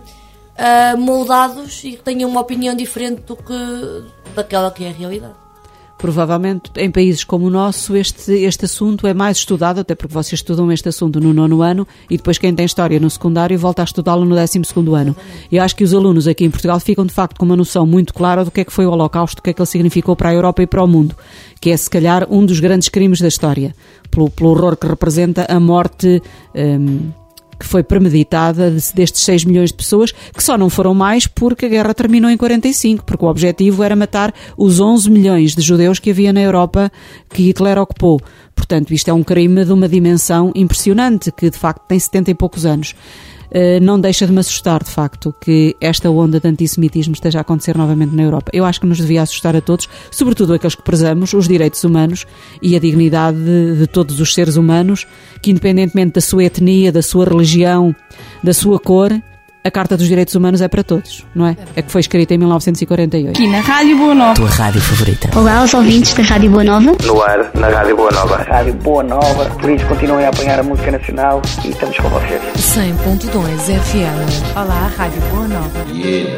uh, moldados e tenham uma opinião diferente do que daquela que é a realidade. Provavelmente em países como o nosso este, este assunto é mais estudado, até porque vocês estudam este assunto no nono ano e depois quem tem história no secundário volta a estudá-lo no décimo segundo ano. E acho que os alunos aqui em Portugal ficam de facto com uma noção muito clara do que é que foi o Holocausto, do que é que ele significou para a Europa e para o mundo, que é se calhar um dos grandes crimes da história, pelo, pelo horror que representa a morte... Hum, que foi premeditada destes seis milhões de pessoas, que só não foram mais porque a guerra terminou em quarenta e cinco, porque o objetivo era matar os onze milhões de judeus que havia na Europa que Hitler ocupou. Portanto, isto é um crime de uma dimensão impressionante, que de facto tem setenta e poucos anos. Uh, não deixa de me assustar, de facto, que esta onda de antissemitismo esteja a acontecer novamente na Europa. Eu acho que nos devia assustar a todos, sobretudo aqueles que prezamos os direitos humanos e a dignidade de, de todos os seres humanos, que independentemente da sua etnia, da sua religião, da sua cor, a Carta dos Direitos Humanos é para todos, não é? É que foi escrita em mil novecentos e quarenta e oito. Aqui na Rádio Boa Nova. Tua rádio favorita. Olá aos ouvintes da Rádio Boa Nova. No ar, na Rádio Boa Nova. Rádio Boa Nova. Por isso continuem a apanhar a música nacional e estamos com vocês. cem ponto dois F M. Olá, Rádio Boa Nova. Yeah.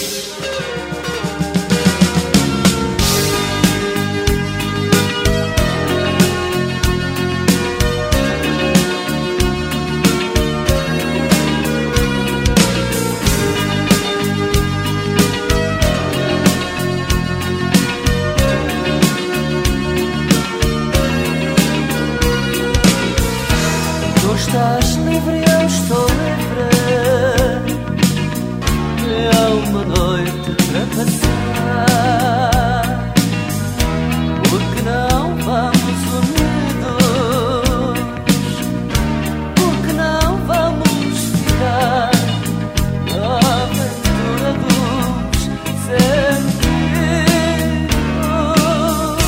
Estás livre, eu estou livre. É uma noite para passar. Por que não vamos unidos? Por que não vamos ficar na aventura dos sentidos?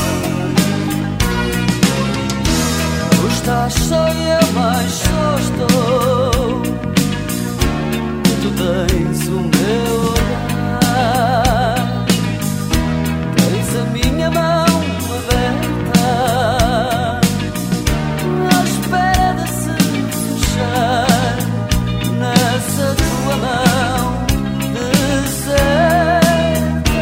Tu estás só e eu mais só estou. Tu tens o meu olhar, tens a minha mão aberta, à espera de se fechar nessa tua mão deserta.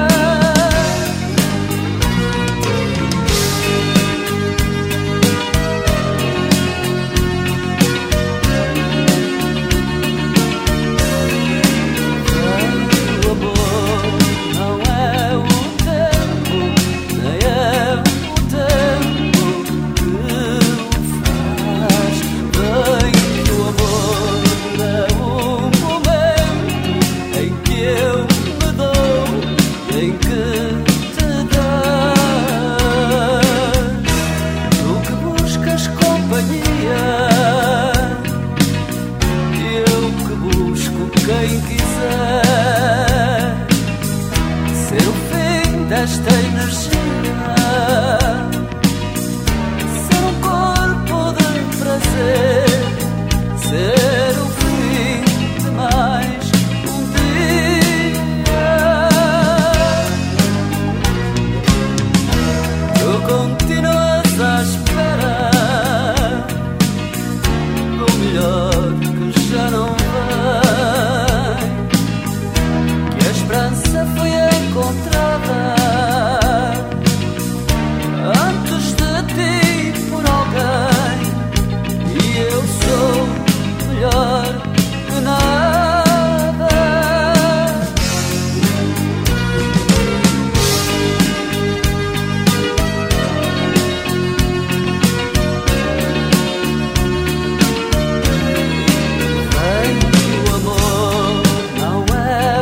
Quem quiser ser o fim desta energia, ser um corpo de prazer, ser o fim de mais um dia. Tu continuas à espera do melhor que já não a esperança foi encontrada antes de ti por alguém, e eu sou melhor que nada. Vem que o amor não é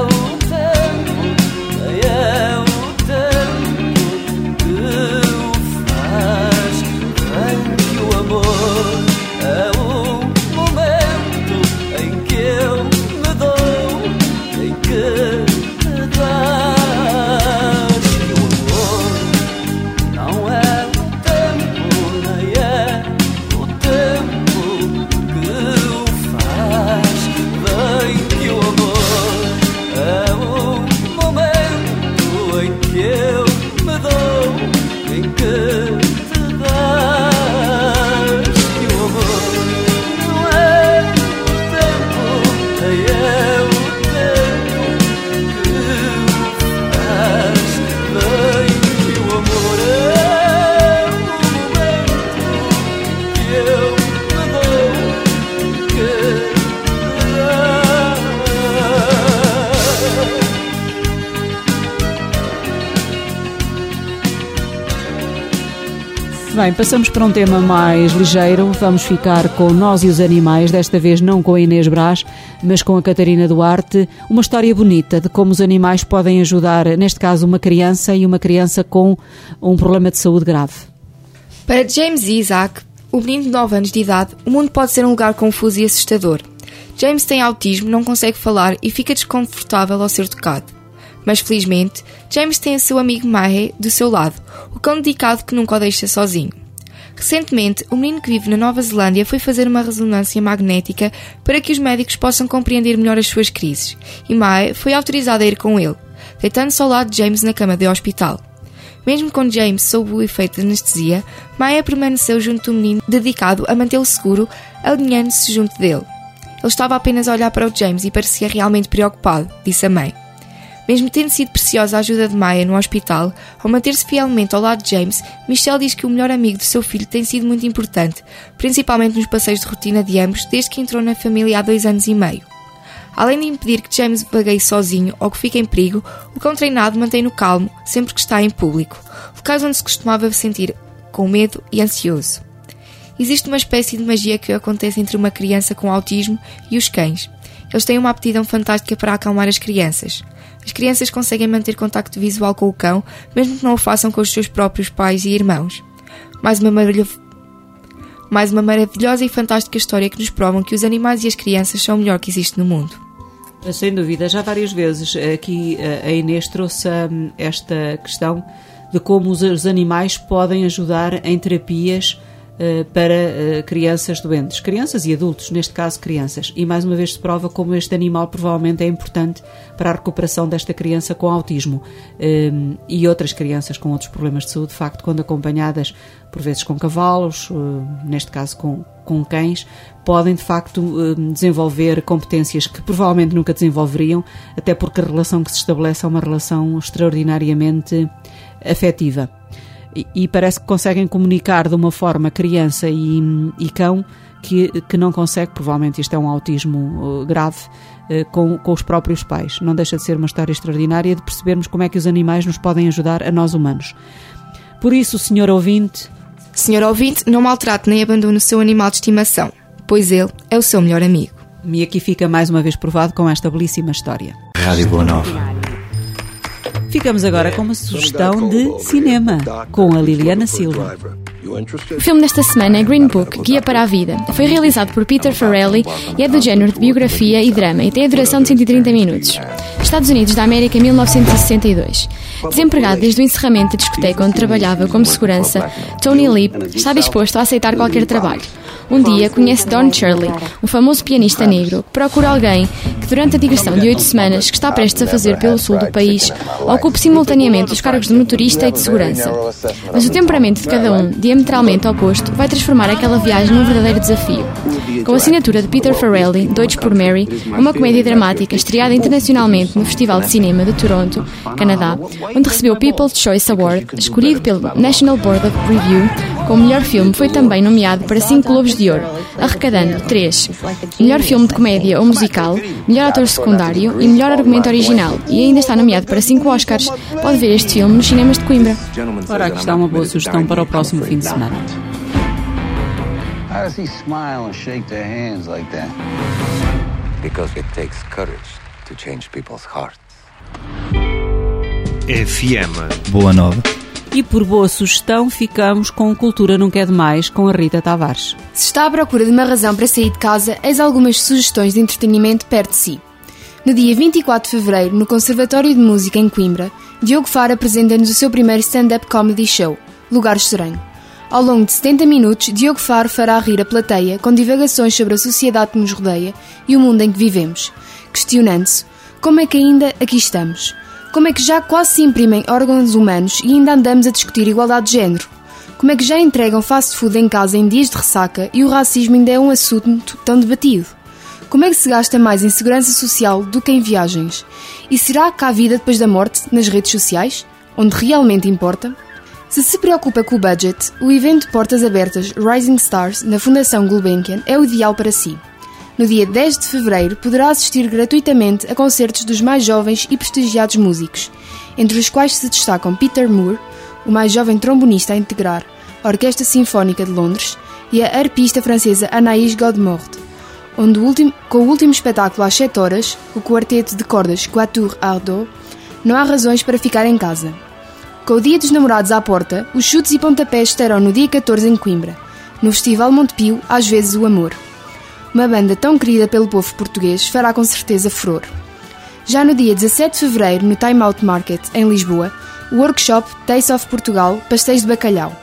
Bem, passamos para um tema mais ligeiro. Vamos ficar com Nós e os Animais, desta vez não com a Inês Brás, mas com a Catarina Duarte. Uma história bonita de como os animais podem ajudar, neste caso, uma criança e uma criança com um problema de saúde grave. Para James e Isaac, o menino de nove anos de idade, o mundo pode ser um lugar confuso e assustador. James tem autismo, não consegue falar e fica desconfortável ao ser tocado. Mas felizmente, James tem o seu amigo Mahe do seu lado, o cão dedicado que nunca o deixa sozinho. Recentemente, o menino que vive na Nova Zelândia foi fazer uma ressonância magnética para que os médicos possam compreender melhor as suas crises, e Mae foi autorizada a ir com ele, deitando-se ao lado de James na cama de hospital. Mesmo com James sob o efeito de anestesia, Mae permaneceu junto do menino, dedicado a mantê-lo seguro, alinhando-se junto dele. Ele estava apenas a olhar para o James e parecia realmente preocupado, disse a mãe. Mesmo tendo sido preciosa a ajuda de Maya no hospital, ao manter-se fielmente ao lado de James, Michelle diz que o melhor amigo do seu filho tem sido muito importante, principalmente nos passeios de rotina de ambos desde que entrou na família há dois anos e meio. Além de impedir que James vagueie sozinho ou que fique em perigo, o cão treinado mantém-no calmo sempre que está em público, locais onde se costumava sentir com medo e ansioso. Existe uma espécie de magia que acontece entre uma criança com autismo e os cães. Eles têm uma aptidão fantástica para acalmar as crianças. As crianças conseguem manter contacto visual com o cão, mesmo que não o façam com os seus próprios pais e irmãos. Mais uma, maravilha... Mais uma maravilhosa e fantástica história que nos provam que os animais e as crianças são o melhor que existe no mundo. Sem dúvida, já várias vezes aqui a Inês trouxe esta questão de como os animais podem ajudar em terapias para crianças doentes, crianças e adultos, neste caso crianças, e mais uma vez se prova como este animal provavelmente é importante para a recuperação desta criança com autismo e outras crianças com outros problemas de saúde, de facto, quando acompanhadas por vezes com cavalos, neste caso com, com cães, podem de facto desenvolver competências que provavelmente nunca desenvolveriam, até porque a relação que se estabelece é uma relação extraordinariamente afetiva. E parece que conseguem comunicar de uma forma criança e, e cão que, que não consegue, provavelmente isto é um autismo uh, grave, uh, com, com os próprios pais. Não deixa de ser uma história extraordinária de percebermos como é que os animais nos podem ajudar a nós humanos. Por isso, senhor ouvinte... Senhor ouvinte, não maltrate nem abandone o seu animal de estimação, pois ele é o seu melhor amigo. E aqui fica mais uma vez provado com esta belíssima história. Rádio Boa Nova. Ficamos agora com uma sugestão de cinema, com a Liliana Silva. O filme desta semana é Green Book, Guia para a Vida. Foi realizado por Peter Farrelly e é do género de biografia e drama e tem a duração de cento e trinta minutos. Estados Unidos da América, mil novecentos e sessenta e dois. Desempregado desde o encerramento da discoteca onde trabalhava como segurança, Tony Leap está disposto a aceitar qualquer trabalho. Um dia conhece Don Shirley, um famoso pianista negro, que procura alguém que durante a digressão de oito semanas que está prestes a fazer pelo sul do país, ocupe simultaneamente os cargos de motorista e de segurança. Mas o temperamento de cada um, diametralmente oposto, vai transformar aquela viagem num verdadeiro desafio. Com a assinatura de Peter Farrelly, Doidos por Mary, uma comédia dramática estreada internacionalmente no Festival de Cinema de Toronto, Canadá, onde recebeu o People's Choice Award, escolhido pelo National Board of Review, como melhor filme foi também nomeado para cinco Globos de Ouro, arrecadando três: melhor filme de comédia ou musical, melhor ator secundário e melhor argumento original, e ainda está nomeado para cinco Oscars. Pode ver este filme nos cinemas de Coimbra. Ora, aqui está uma boa sugestão para o próximo fim de semana. How does he smile and shake their hands like that? Because it takes courage to change people's hearts. F M Boa Nova. E por boa sugestão ficamos com Cultura Nunca é Demais, com a Rita Tavares. Se está à procura de uma razão para sair de casa, eis algumas sugestões de entretenimento perto de si. No dia vinte e quatro de fevereiro, no Conservatório de Música em Coimbra, Diogo Faro apresenta-nos o seu primeiro stand-up comedy show, Lugar Estranho. Ao longo de setenta minutos, Diogo Faro fará rir a plateia com divagações sobre a sociedade que nos rodeia e o mundo em que vivemos, questionando-se: como é que ainda aqui estamos? Como é que já quase se imprimem órgãos humanos e ainda andamos a discutir igualdade de género? Como é que já entregam fast food em casa em dias de ressaca e o racismo ainda é um assunto tão debatido? Como é que se gasta mais em segurança social do que em viagens? E será que há vida depois da morte nas redes sociais, onde realmente importa? Se se preocupa com o budget, o evento de portas abertas Rising Stars na Fundação Gulbenkian é o ideal para si. No dia dez de fevereiro poderá assistir gratuitamente a concertos dos mais jovens e prestigiados músicos, entre os quais se destacam Peter Moore, o mais jovem trombonista a integrar a Orquestra Sinfónica de Londres, e a arpista francesa Anaïs Godemorde, onde o último, com o último espetáculo às sete horas, o quarteto de cordas Quatuor Ardo, não há razões para ficar em casa. Com o Dia dos Namorados à porta, os chutes e pontapés estarão no dia catorze em Coimbra, no Festival Montepio, Às Vezes o Amor. Uma banda tão querida pelo povo português fará com certeza furor. Já no dia dezassete de fevereiro, no Time Out Market, em Lisboa, o workshop Taste of Portugal, Pastéis de Bacalhau.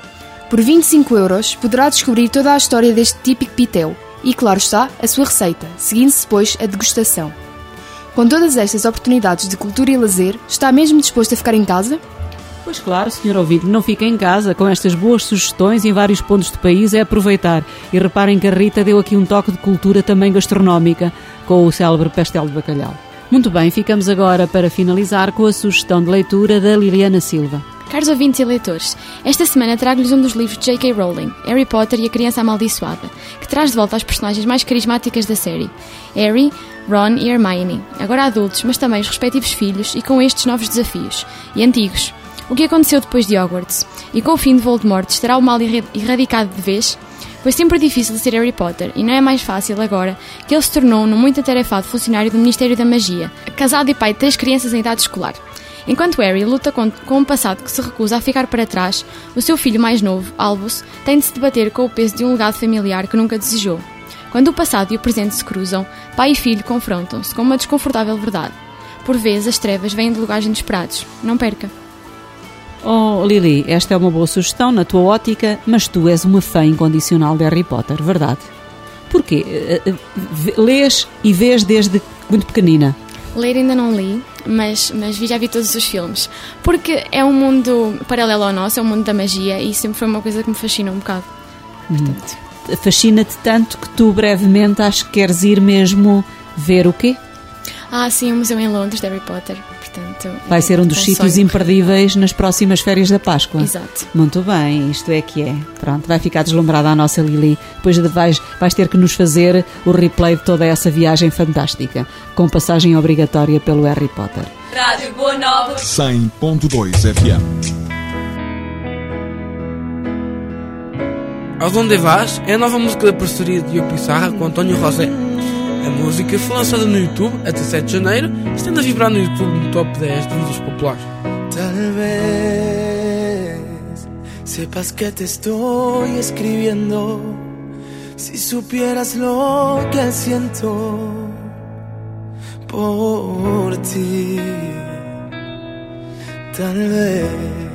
Por vinte e cinco euros poderá descobrir toda a história deste típico pitel e, claro está, a sua receita, seguindo-se depois a degustação. Com todas estas oportunidades de cultura e lazer, está mesmo disposto a ficar em casa? Pois claro, senhor ouvinte, não fica em casa. Com estas boas sugestões em vários pontos do país é aproveitar. E reparem que a Rita deu aqui um toque de cultura também gastronómica com o célebre pastel de bacalhau. Muito bem, ficamos agora para finalizar com a sugestão de leitura da Liliana Silva. Caros ouvintes e leitores, esta semana trago-lhes um dos livros de J K Rowling, Harry Potter e a Criança Amaldiçoada, que traz de volta as personagens mais carismáticas da série, Harry, Ron e Hermione, agora adultos, mas também os respectivos filhos e com estes novos desafios, e antigos. O que aconteceu depois de Hogwarts? E com o fim de Voldemort, estará o mal erradicado de vez? Foi sempre difícil ser Harry Potter, e não é mais fácil agora que ele se tornou num muito atarefado funcionário do Ministério da Magia, casado e pai de três crianças em idade escolar. Enquanto Harry luta com, com um passado que se recusa a ficar para trás, o seu filho mais novo, Albus, tem de se debater com o peso de um legado familiar que nunca desejou. Quando o passado e o presente se cruzam, pai e filho confrontam-se com uma desconfortável verdade. Por vezes as trevas vêm de lugares inesperados. Não perca! Oh, Lili, esta é uma boa sugestão na tua ótica, mas tu és uma fã incondicional de Harry Potter, verdade? Porquê? Lês e vês desde muito pequenina? Ler ainda não li, mas, mas já vi todos os filmes. Porque é um mundo paralelo ao nosso, é um mundo da magia e sempre foi uma coisa que me fascina um bocado. Portanto... Hum. Fascina-te tanto que tu brevemente acho que queres ir mesmo ver o quê? Ah, sim, o museu em Londres de Harry Potter. Portanto, vai ser um dos um sítios sonho. imperdíveis nas próximas férias da Páscoa. Exato. Muito bem, isto é que é. Pronto, vai ficar deslumbrada a nossa Lili. Depois vais, vais ter que nos fazer o replay de toda essa viagem fantástica, com passagem obrigatória pelo Harry Potter. Rádio Boa Nova cem ponto dois F M. Aonde Vais é a nova música da parceria de Diogo Pissarra com António Rosé. A música foi lançada no YouTube até sete de janeiro e estando a vibrar no YouTube no top dez de vídeos populares. Tal vez sepas que te estoy escribiendo, si supieras lo que siento por ti. Tal vez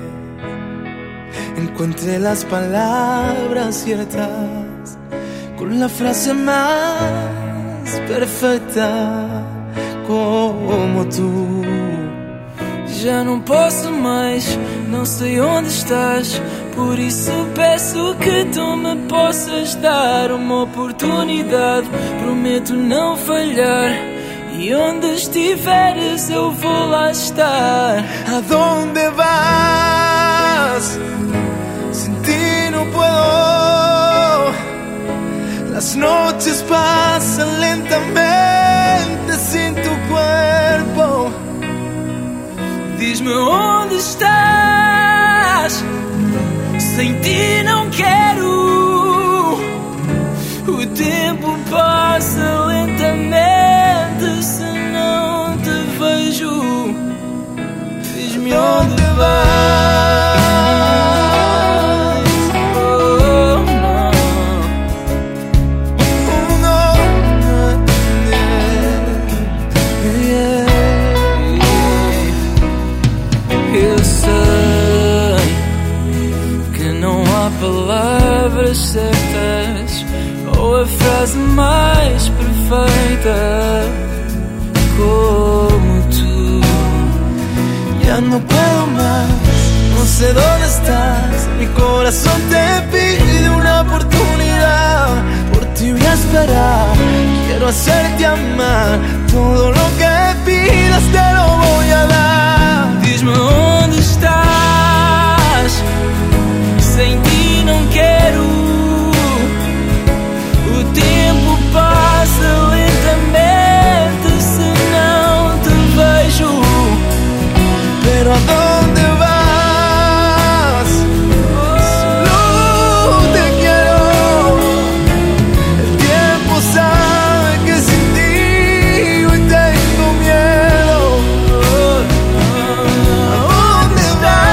encuentre las palabras ciertas con la frase más perfeita como tu. Já não posso mais, não sei onde estás, por isso peço que tu me possas dar uma oportunidade. Prometo não falhar e onde estiveres eu vou lá estar. Aonde vas? Sin ti no puedo. Las noches pasan lentamente sin tu cuerpo. Diz-me onde estás. Sem ti não quero. O tempo passa lentamente se não te vejo. Diz-me onde vais. Palavras certas ou a frase mais perfeita como tu. Ya no puedo más, no sé dónde estás. Mi corazón te pide una oportunidad. Por ti voy a esperar, quiero hacerte amar. Todo lo que pidas te lo voy a dar. Dime dónde estás. Sem ti não quero. O tempo passa lentamente se não te vejo. Pero aonde vas? Solo te quiero. El tiempo sabe que sin ti hoy tengo miedo. ¿Aonde vas?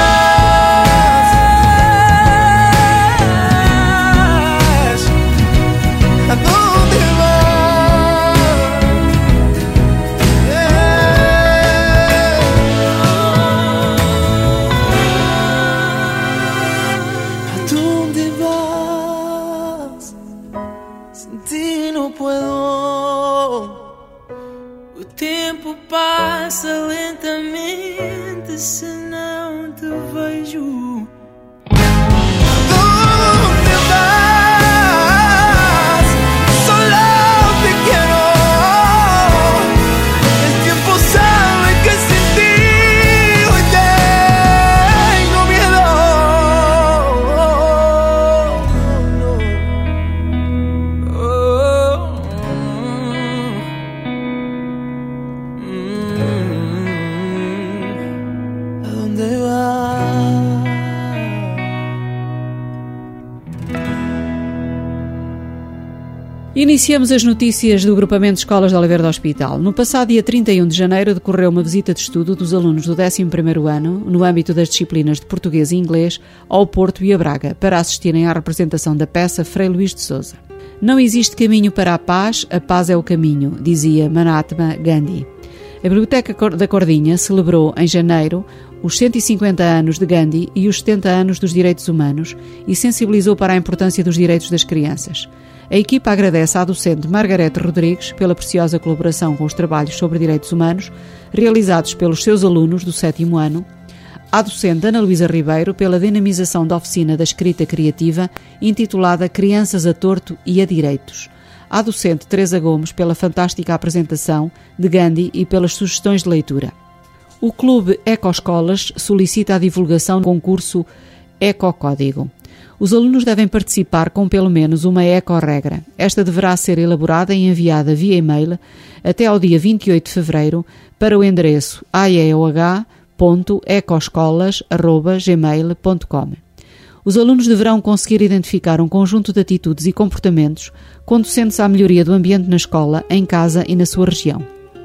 Iniciamos as notícias do Agrupamento de Escolas de Oliveira do Hospital. No passado dia trinta e um de janeiro decorreu uma visita de estudo dos alunos do décimo primeiro ano, no âmbito das disciplinas de português e inglês, ao Porto e a Braga, para assistirem à representação da peça Frei Luís de Sousa. Não existe caminho para a paz, a paz é o caminho, dizia Mahatma Gandhi. A Biblioteca da Cordinha celebrou em janeiro os cento e cinquenta anos de Gandhi e os setenta anos dos direitos humanos e sensibilizou para a importância dos direitos das crianças. A equipa agradece à docente Margarete Rodrigues pela preciosa colaboração com os trabalhos sobre direitos humanos realizados pelos seus alunos do sétimo ano, à docente Ana Luísa Ribeiro pela dinamização da oficina da escrita criativa intitulada Crianças a Torto e a Direitos, à docente Teresa Gomes pela fantástica apresentação de Gandhi e pelas sugestões de leitura. O Clube Ecoescolas solicita a divulgação do concurso Ecocódigo. Os alunos devem participar com pelo menos uma eco-regra. Esta deverá ser elaborada e enviada via e-mail até ao dia vinte e oito de fevereiro para o endereço a e o h ponto ecoescolas arroba gmail ponto com. Os alunos deverão conseguir identificar um conjunto de atitudes e comportamentos conducentes à melhoria do ambiente na escola, em casa e na sua região.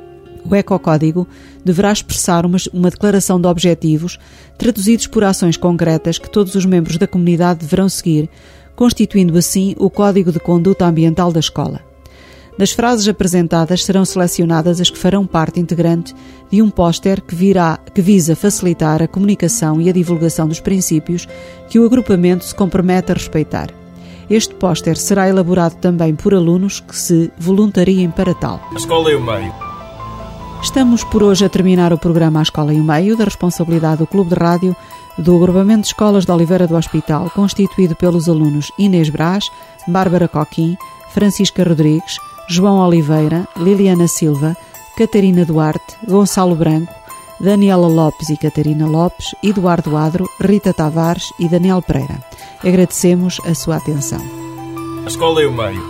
O Ecocódigo deverá expressar uma, uma declaração de objetivos traduzidos por ações concretas que todos os membros da comunidade deverão seguir, constituindo assim o Código de Conduta Ambiental da escola. Das frases apresentadas serão selecionadas as que farão parte integrante de um póster que, virá, que visa facilitar a comunicação e a divulgação dos princípios que o agrupamento se compromete a respeitar. Este póster será elaborado também por alunos que se voluntariem para tal. A escola e o meio. Estamos por hoje a terminar o programa A Escola e o Meio, da responsabilidade do Clube de Rádio do Agrupamento de Escolas de Oliveira do Hospital, constituído pelos alunos Inês Brás, Bárbara Coquim, Francisca Rodrigues, João Oliveira, Liliana Silva, Catarina Duarte, Gonçalo Branco, Daniela Lopes e Catarina Lopes, Eduardo Adro, Rita Tavares e Daniel Pereira. Agradecemos a sua atenção. A Escola e o Meio.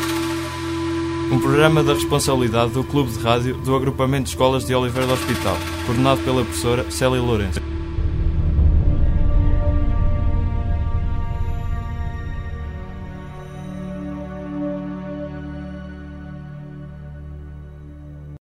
Um programa da responsabilidade do Clube de Rádio do Agrupamento de Escolas de Oliveira do Hospital, coordenado pela professora Célia Lourenço.